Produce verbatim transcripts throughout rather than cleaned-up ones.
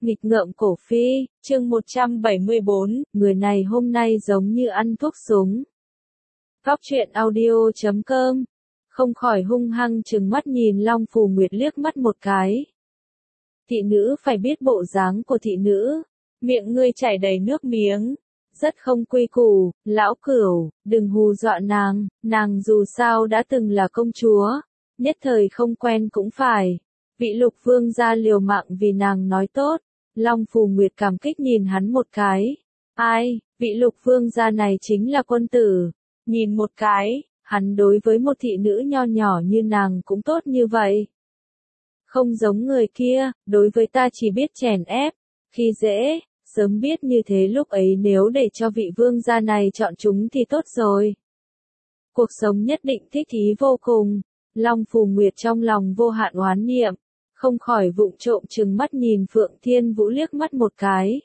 Nghịch ngợm cổ phi, chương một trăm bảy mươi bốn, người này hôm nay giống như ăn thuốc súng. Góc truyện audio chấm com, không khỏi hung hăng trừng mắt nhìn Long Phù Nguyệt liếc mắt một cái. Thị nữ phải biết bộ dáng của thị nữ, miệng ngươi chảy đầy nước miếng, rất không quy củ, lão cửu, đừng hù dọa nàng, nàng dù sao đã từng là công chúa, nhất thời không quen cũng phải. Vị Lục vương gia liều mạng vì nàng nói tốt. Long Phù Nguyệt cảm kích nhìn hắn một cái. Ai, vị Lục vương gia này chính là quân tử. Nhìn một cái, hắn đối với một thị nữ nho nhỏ như nàng cũng tốt như vậy. Không giống người kia, đối với ta chỉ biết chèn ép, khi dễ, sớm biết như thế lúc ấy nếu để cho vị vương gia này chọn chúng thì tốt rồi. Cuộc sống nhất định thích thú vô cùng. Long Phù Nguyệt trong lòng vô hạn oán niệm, không khỏi vụng trộm trừng mắt nhìn Phượng Thiên Vũ liếc mắt một cái.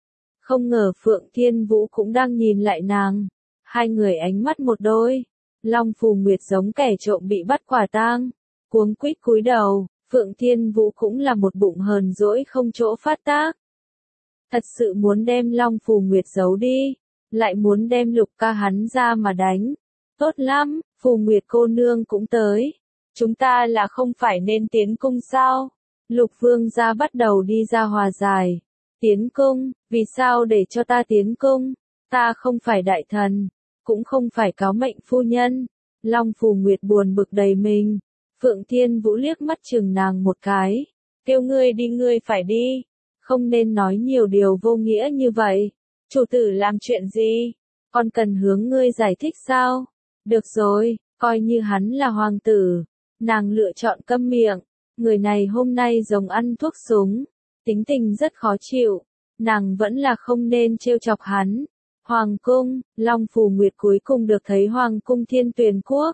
Không ngờ Phượng Thiên Vũ cũng đang nhìn lại nàng, hai người ánh mắt một đôi. Long Phù Nguyệt giống kẻ trộm bị bắt quả tang, cuống quýt cúi đầu. Phượng Thiên Vũ cũng là một bụng hờn dỗi không chỗ phát tác. Thật sự muốn đem Long Phù Nguyệt giấu đi, lại muốn đem Lục ca hắn ra mà đánh. Tốt lắm, Phù Nguyệt cô nương cũng tới. Chúng ta là không phải nên tiến cung sao? Lục vương gia bắt đầu đi ra hòa giải. Tiến cung, vì sao để cho ta tiến cung? Ta không phải đại thần, cũng không phải cáo mệnh phu nhân. Long Phù Nguyệt buồn bực đầy mình. Phượng Thiên Vũ liếc mắt chừng nàng một cái. Kêu ngươi đi ngươi phải đi. Không nên nói nhiều điều vô nghĩa như vậy. Chủ tử làm chuyện gì? Còn cần hướng ngươi giải thích sao? Được rồi, coi như hắn là hoàng tử. Nàng lựa chọn câm miệng. Người này hôm nay giống ăn thuốc súng. Tính tình rất khó chịu. Nàng vẫn là không nên trêu chọc hắn. Hoàng cung, Long Phù Nguyệt cuối cùng được thấy Hoàng cung Thiên Tuyền Quốc.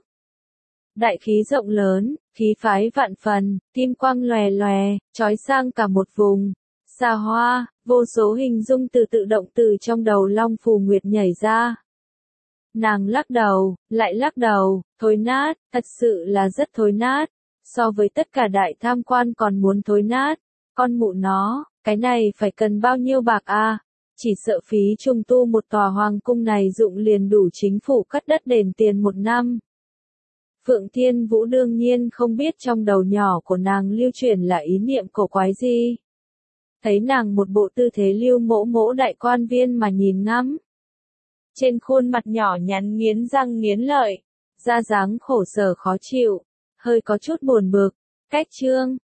Đại khí rộng lớn, khí phái vạn phần, kim quang lòe lòe, chói sang cả một vùng. Xa hoa, vô số hình dung từ tự động từ trong đầu Long Phù Nguyệt nhảy ra. Nàng lắc đầu, lại lắc đầu, thối nát, thật sự là rất thối nát. So với tất cả đại tham quan còn muốn thối nát. Con mụ nó, cái này phải cần bao nhiêu bạc à? Chỉ sợ phí trùng tu một tòa hoàng cung này dụng liền đủ chính phủ cắt đất đền tiền một năm. Phượng Thiên Vũ đương nhiên không biết trong đầu nhỏ của nàng lưu truyền là ý niệm cổ quái gì. Thấy nàng một bộ tư thế lưu mỗ mỗ đại quan viên mà nhìn ngắm. Trên khuôn mặt nhỏ nhắn nghiến răng nghiến lợi, da dáng khổ sở khó chịu, hơi có chút buồn bực. Cách chương,